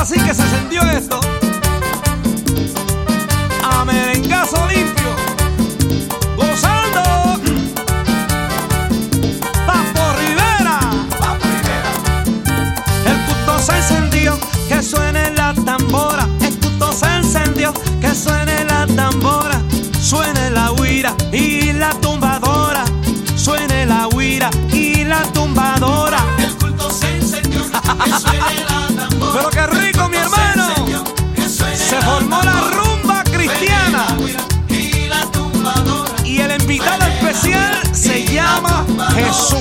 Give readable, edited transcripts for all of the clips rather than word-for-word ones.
Así que se encendió esto a merengazo limpio, gozando. Papo Rivera. El culto se encendió, que suene la tambora. El culto se encendió, que suene la tambora. Suene la huira y la tumbadora. Suene la huira y la tumbadora. El culto se encendió, que suene la tambora. Pero qué rico, mi hermano. Se formó la rumba cristiana. Y el invitado especial se llama Jesús.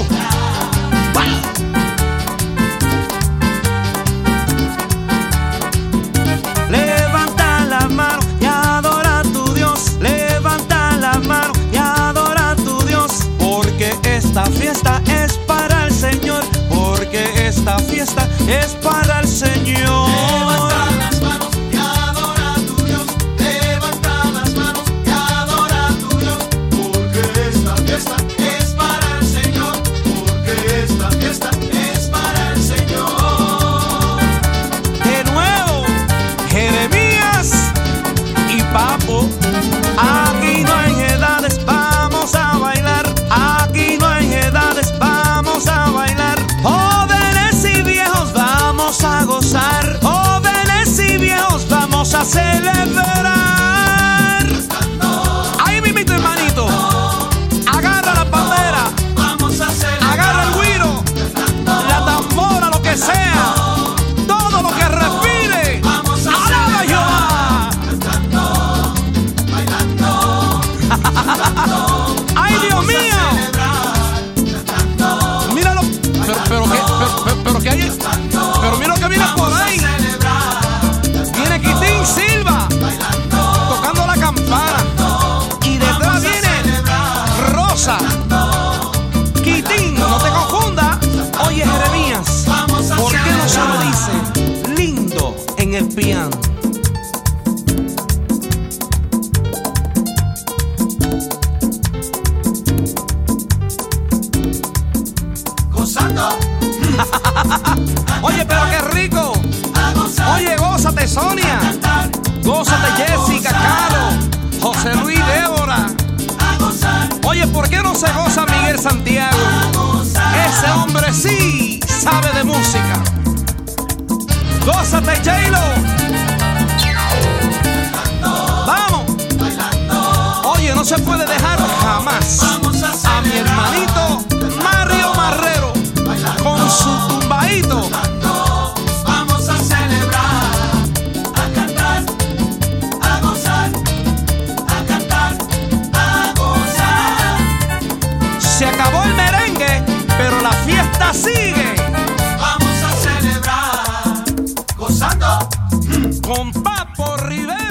Levanta las manos y adora a tu Dios. Levanta las manos y adora a tu Dios. Porque esta fiesta es para el Señor. Porque esta fiesta es para el Señor. Levanta las manos y adora a tu Dios. Levanta las manos y adora a tu Dios. Porque esta fiesta es para el Señor. Porque esta fiesta es para el Señor. De nuevo, Jeremías y Papo. Aquí no hay edades, vamos a bailar. Aquí no hay edades, vamos a bailar. Jóvenes y viejos, vamos a gozar. Jóvenes y viejos, vamos a celebrar. Ahí mismito, hermanito. Agarra la bandera, Vamos a celebrar. agarra el güiro, la tambora, lo que sea. Todo lo que respire. Vamos a ¡Alaba a Jehová! Bailando, ¡Ay, Dios mío! Míralo. Pero que hay. Pero mira lo que viene por ahí. Viene Quitín Silva tocando la campana. Y detrás viene Rosa. Quitín, no te confundas. Oye, Jeremías, ¿por qué no se lo dice lindo en el piano? gozando, Oye, pero qué rico. a gozar, Oye, gózate, Sonia. cantar, Gózate, Jessica, Caro, José Luis, Débora. a gozar, Oye, ¿por qué no se goza Miguel Santiago? a gozar. Ese hombre sí sabe de música. Gózate, J-Lo. Vamos. Oye, no se puede dejar jamás a mi hermanito Mario Marrero con su tumbadito. Vamos a celebrar, a cantar, a gozar, a cantar, a gozar. Se acabó el merengue, pero la fiesta sigue. Vamos a celebrar, gozando. Con Papo Rivera.